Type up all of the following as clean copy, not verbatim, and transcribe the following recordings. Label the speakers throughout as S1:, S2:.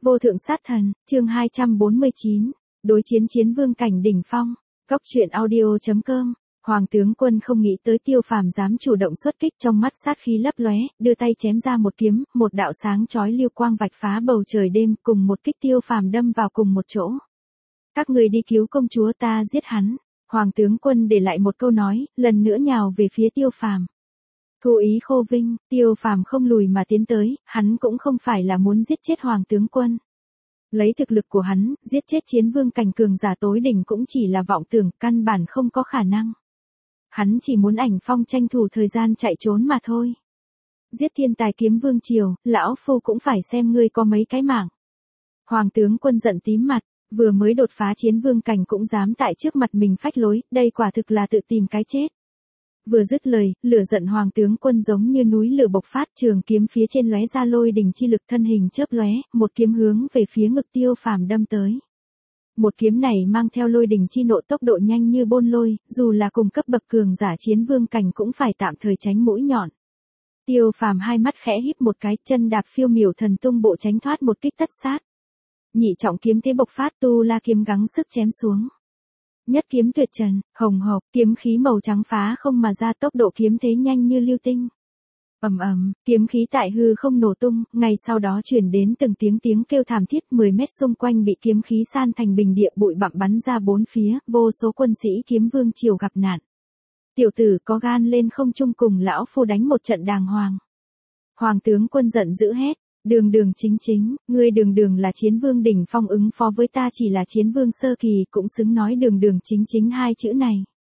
S1: Vô thượng sát thần, chương 249, đối chiến chiến vương cảnh đỉnh phong. Góc truyện audio.com. Hoàng tướng quân không nghĩ tới Tiêu Phàm dám chủ động xuất kích, trong mắt sát khí lấp lóe, đưa tay chém ra một kiếm, một đạo sáng chói lưu quang vạch phá bầu trời đêm, cùng một kích Tiêu Phàm đâm vào cùng một chỗ. Các người đi cứu công chúa, ta giết hắn. Hoàng tướng quân để lại một câu nói, lần nữa nhào về phía Tiêu Phàm. Thu ý khô vinh, Tiêu Phàm không lùi mà tiến tới, hắn cũng không phải là muốn giết chết Hoàng tướng quân. Lấy thực lực của hắn, giết chết chiến vương cảnh cường giả tối đỉnh cũng chỉ là vọng tưởng, căn bản không có khả năng. Hắn chỉ muốn Ảnh Phong tranh thủ thời gian chạy trốn mà thôi. Giết thiên tài kiếm vương triều, lão phu cũng phải xem ngươi có mấy cái mạng. Hoàng tướng quân giận tím mặt, vừa mới đột phá chiến vương cảnh cũng dám tại trước mặt mình phách lối, đây quả thực là tự tìm cái chết. Vừa dứt lời, lửa giận Hoàng tướng quân giống như núi lửa bộc phát, trường kiếm phía trên lóe ra lôi đình chi lực, thân hình chớp lóe, một kiếm hướng về phía ngực Tiêu Phàm đâm tới. Một kiếm này mang theo lôi đình chi nộ, tốc độ nhanh như bôn lôi, dù là cùng cấp bậc cường giả chiến vương cảnh cũng phải tạm thời tránh mũi nhọn. Tiêu Phàm hai mắt khẽ híp một cái, chân đạp phiêu miểu thần tung bộ tránh thoát một kích tất sát. Nhị trọng kiếm thế bộc phát, tu la kiếm gắng sức chém xuống. Nhất kiếm tuyệt trần, hồng hộc, kiếm khí màu trắng phá không mà ra, tốc độ kiếm thế nhanh như lưu tinh. Ầm ầm, kiếm khí tại hư không nổ tung, ngay sau đó truyền đến từng tiếng kêu thảm thiết, 10 mét xung quanh bị kiếm khí san thành bình địa, bụi bặm bắn ra bốn phía, vô số quân sĩ kiếm vương triều gặp nạn. Tiểu tử có gan lên không trung cùng lão phu đánh một trận đàng hoàng. Hoàng tướng quân giận dữ hét. Đường chính, ngươi đường là chiến vương đỉnh phong, ứng phó với ta chỉ là chiến vương sơ kỳ, cũng xứng nói đường chính hai chữ này.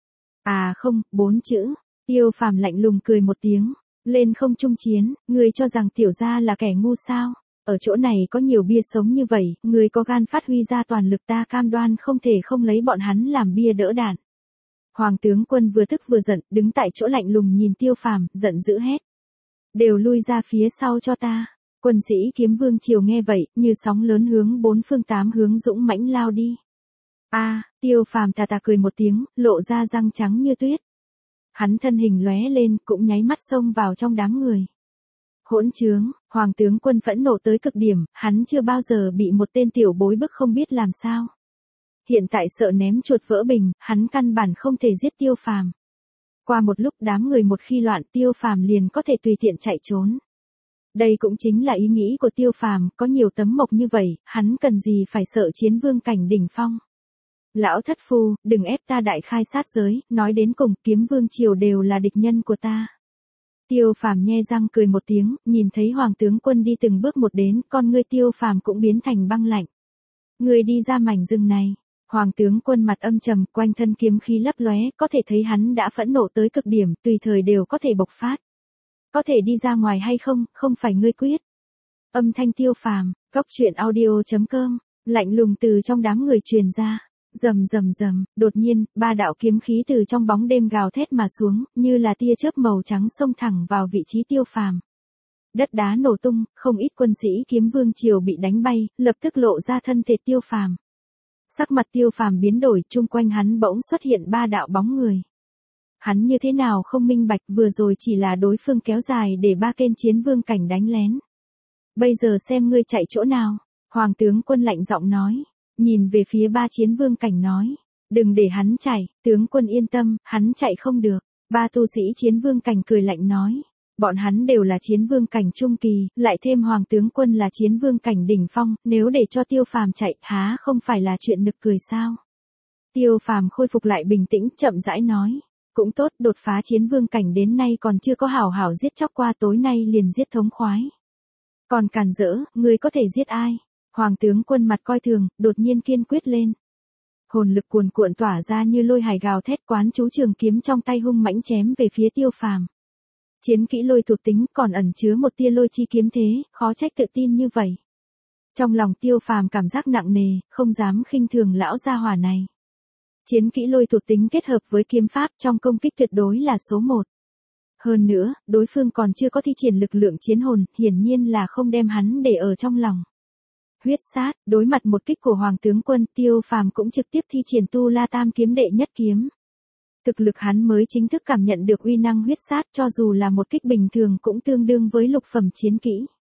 S1: À không, 4 chữ. Tiêu Phàm lạnh lùng cười một tiếng, lên không trung chiến, ngươi cho rằng tiểu gia là kẻ ngu sao? Ở chỗ này có nhiều bia sống như vậy, ngươi có gan phát huy ra toàn lực, ta cam đoan không thể không lấy bọn hắn làm bia đỡ đạn. Hoàng tướng quân vừa tức vừa giận, đứng tại chỗ lạnh lùng nhìn Tiêu Phàm, giận dữ hét. Đều lui ra phía sau cho ta. Quân sĩ kiếm vương triều nghe vậy, như sóng lớn hướng bốn phương tám hướng dũng mãnh lao đi. Tiêu Phàm tà cười một tiếng, lộ ra răng trắng như tuyết. Hắn thân hình lóe lên, cũng nháy mắt xông vào trong đám người. Hỗn trướng, Hoàng tướng quân phẫn nộ tới cực điểm, hắn chưa bao giờ bị một tên tiểu bối bức không biết làm sao. Hiện tại sợ ném chuột vỡ bình, hắn căn bản không thể giết Tiêu Phàm. Qua một lúc đám người một khi loạn, Tiêu Phàm liền có thể tùy tiện chạy trốn. Đây cũng chính là ý nghĩ của Tiêu Phàm, có nhiều tấm mộc như vậy, hắn cần gì phải sợ chiến vương cảnh đỉnh phong. Lão thất phu, đừng ép ta đại khai sát giới, nói đến cùng kiếm vương triều đều là địch nhân của ta. Tiêu Phàm nhe răng cười một tiếng, nhìn thấy Hoàng tướng quân đi từng bước một đến, con ngươi Tiêu Phàm cũng biến thành băng lạnh. Người đi ra mảnh rừng này. Hoàng tướng quân mặt âm trầm, quanh thân kiếm khí lấp lóe, có thể thấy hắn đã phẫn nộ tới cực điểm, tùy thời đều có thể bộc phát. Có thể đi ra ngoài hay không, không phải ngươi quyết. Âm thanh Tiêu Phàm, góc truyện audio.com, lạnh lùng từ trong đám người truyền ra. Rầm, đột nhiên, 3 đạo kiếm khí từ trong bóng đêm gào thét mà xuống, như là tia chớp màu trắng xông thẳng vào vị trí Tiêu Phàm. Đất đá nổ tung, không ít quân sĩ kiếm vương triều bị đánh bay, lập tức lộ ra thân thể Tiêu Phàm. Sắc mặt Tiêu Phàm biến đổi, chung quanh hắn bỗng xuất hiện 3 đạo bóng người. Hắn như thế nào không minh bạch, vừa rồi chỉ là đối phương kéo dài để 3 kênh chiến vương cảnh đánh lén. Bây giờ xem ngươi chạy chỗ nào. Hoàng tướng quân lạnh giọng nói. Nhìn về phía 3 chiến vương cảnh nói. Đừng để hắn chạy, tướng quân yên tâm, hắn chạy không được. 3 tu sĩ chiến vương cảnh cười lạnh nói. Bọn hắn đều là chiến vương cảnh trung kỳ, lại thêm Hoàng tướng quân là chiến vương cảnh đỉnh phong, nếu để cho Tiêu Phàm chạy, há không phải là chuyện nực cười sao? Tiêu Phàm khôi phục lại bình tĩnh, chậm rãi nói. Cũng tốt, đột phá chiến vương cảnh đến nay còn chưa có hảo hảo giết chóc qua, tối nay liền giết thống khoái. Còn càn rỡ, ngươi có thể giết ai? Hoàng tướng quân mặt coi thường, đột nhiên kiên quyết lên. Hồn lực cuồn cuộn tỏa ra như lôi hải gào thét, quán chú trường kiếm trong tay hung mãnh chém về phía Tiêu Phàm. Chiến kỹ lôi thuộc tính còn ẩn chứa một tia lôi chi kiếm thế, khó trách tự tin như vậy. Trong lòng Tiêu Phàm cảm giác nặng nề, không dám khinh thường lão gia hỏa này. Chiến kỹ lôi thuộc tính kết hợp với kiếm pháp trong công kích tuyệt đối là số 1. Hơn nữa, đối phương còn chưa có thi triển lực lượng chiến hồn, hiển nhiên là không đem hắn để ở trong lòng. Huyết sát, đối mặt một kích của Hoàng tướng quân, Tiêu Phàm cũng trực tiếp thi triển Tu La Tam kiếm đệ nhất kiếm. Thực lực hắn mới chính thức cảm nhận được uy năng huyết sát, cho dù là một kích bình thường cũng tương đương với lục phẩm chiến kỹ.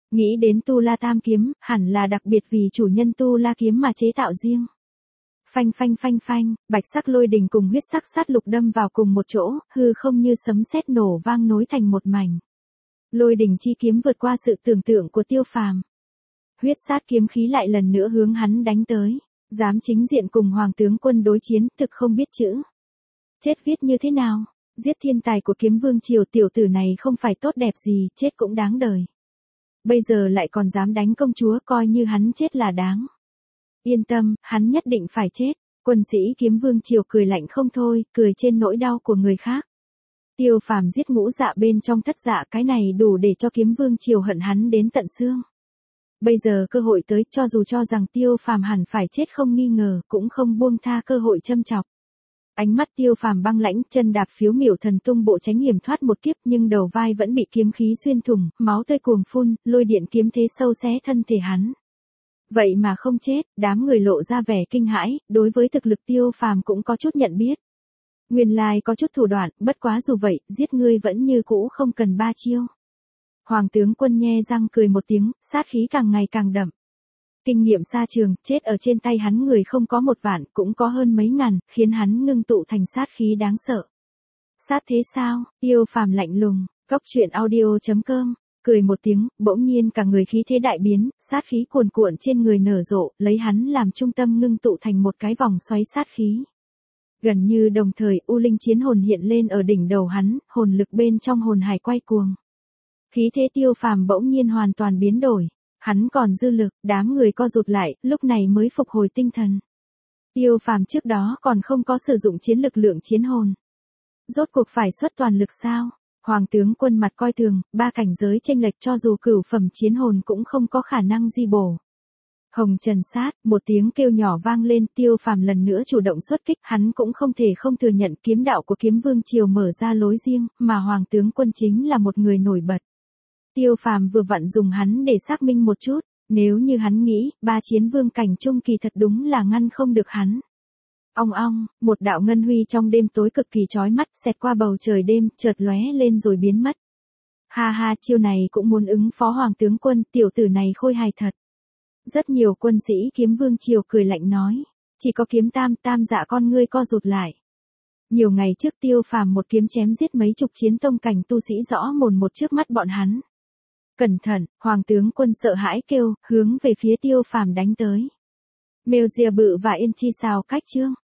S1: Nghĩ đến Tu La Tam kiếm, hẳn là đặc biệt vì chủ nhân Tu La kiếm mà chế tạo riêng. Phanh phanh phanh phanh, bạch sắc lôi đình cùng huyết sắc sát lục đâm vào cùng một chỗ, hư không như sấm sét nổ vang nối thành một mảnh. Lôi đình chi kiếm vượt qua sự tưởng tượng của Tiêu Phàm. Huyết sát kiếm khí lại lần nữa hướng hắn đánh tới, dám chính diện cùng Hoàng tướng quân đối chiến, thực không biết chữ. Chết viết như thế nào? Giết thiên tài của Kiếm Vương triều, tiểu tử này không phải tốt đẹp gì, chết cũng đáng đời. Bây giờ lại còn dám đánh công chúa, coi như hắn chết là đáng. Yên tâm, hắn nhất định phải chết. Quân sĩ Kiếm Vương triều cười lạnh không thôi, cười trên nỗi đau của người khác. Tiêu Phàm giết Ngũ Dạ bên trong Thất Dạ, cái này đủ để cho Kiếm Vương triều hận hắn đến tận xương. Bây giờ cơ hội tới, cho dù cho rằng Tiêu Phàm hẳn phải chết không nghi ngờ, cũng không buông tha cơ hội châm chọc. Ánh mắt Tiêu Phàm băng lãnh, chân đạp phiếu miểu thần tung bộ tránh hiểm thoát một kiếp, nhưng đầu vai vẫn bị kiếm khí xuyên thủng, máu tươi cuồng phun, lôi điện kiếm thế sâu xé thân thể hắn. Vậy mà không chết, đám người lộ ra vẻ kinh hãi, đối với thực lực Tiêu Phàm cũng có chút nhận biết. Nguyên lai có chút thủ đoạn, bất quá dù vậy, giết ngươi vẫn như cũ không cần 3 chiêu. Hoàng tướng quân nhe răng cười một tiếng, sát khí càng ngày càng đậm. Kinh nghiệm xa trường, chết ở trên tay hắn người không có 1 vạn, cũng có hơn mấy ngàn, khiến hắn ngưng tụ thành sát khí đáng sợ. Sát thế sao? Tiêu Phàm lạnh lùng, Cốc Truyện Audio.com, cười một tiếng, bỗng nhiên cả người khí thế đại biến, sát khí cuồn cuộn trên người nở rộ, lấy hắn làm trung tâm ngưng tụ thành một cái vòng xoáy sát khí. Gần như đồng thời, U Linh chiến hồn hiện lên ở đỉnh đầu hắn, hồn lực bên trong hồn hải quay cuồng. Khí thế Tiêu Phàm bỗng nhiên hoàn toàn biến đổi. Hắn còn dư lực, đám người co rụt lại, lúc này mới phục hồi tinh thần. Tiêu Phàm trước đó còn không có sử dụng chiến lực lượng chiến hồn. Rốt cuộc phải xuất toàn lực sao? Hoàng tướng quân mặt coi thường, 3 cảnh giới chênh lệch, cho dù cửu phẩm chiến hồn cũng không có khả năng di bổ. Hồng Trần sát, một tiếng kêu nhỏ vang lên, Tiêu Phàm lần nữa chủ động xuất kích, hắn cũng không thể không thừa nhận kiếm đạo của Kiếm Vương triều mở ra lối riêng, mà Hoàng tướng quân chính là một người nổi bật. Tiêu Phàm vừa vặn dùng hắn để xác minh một chút, nếu như hắn nghĩ, 3 chiến vương cảnh trung kỳ thật đúng là ngăn không được hắn. Ong ong, một đạo ngân huy trong đêm tối cực kỳ chói mắt, xẹt qua bầu trời đêm, chợt lóe lên rồi biến mất. Ha ha, chiêu này cũng muốn ứng phó Hoàng tướng quân, tiểu tử này khôi hài thật. Rất nhiều quân sĩ Kiếm Vương triều cười lạnh nói, chỉ có Kiếm Tam dạ con ngươi co rụt lại. Nhiều ngày trước Tiêu Phàm một kiếm chém giết mấy chục chiến tông cảnh tu sĩ rõ mồn một trước mắt bọn hắn. Cẩn thận, Hoàng tướng quân sợ hãi kêu, hướng về phía Tiêu Phàm đánh tới. Mail Bự và Yên Chi sao cách chương.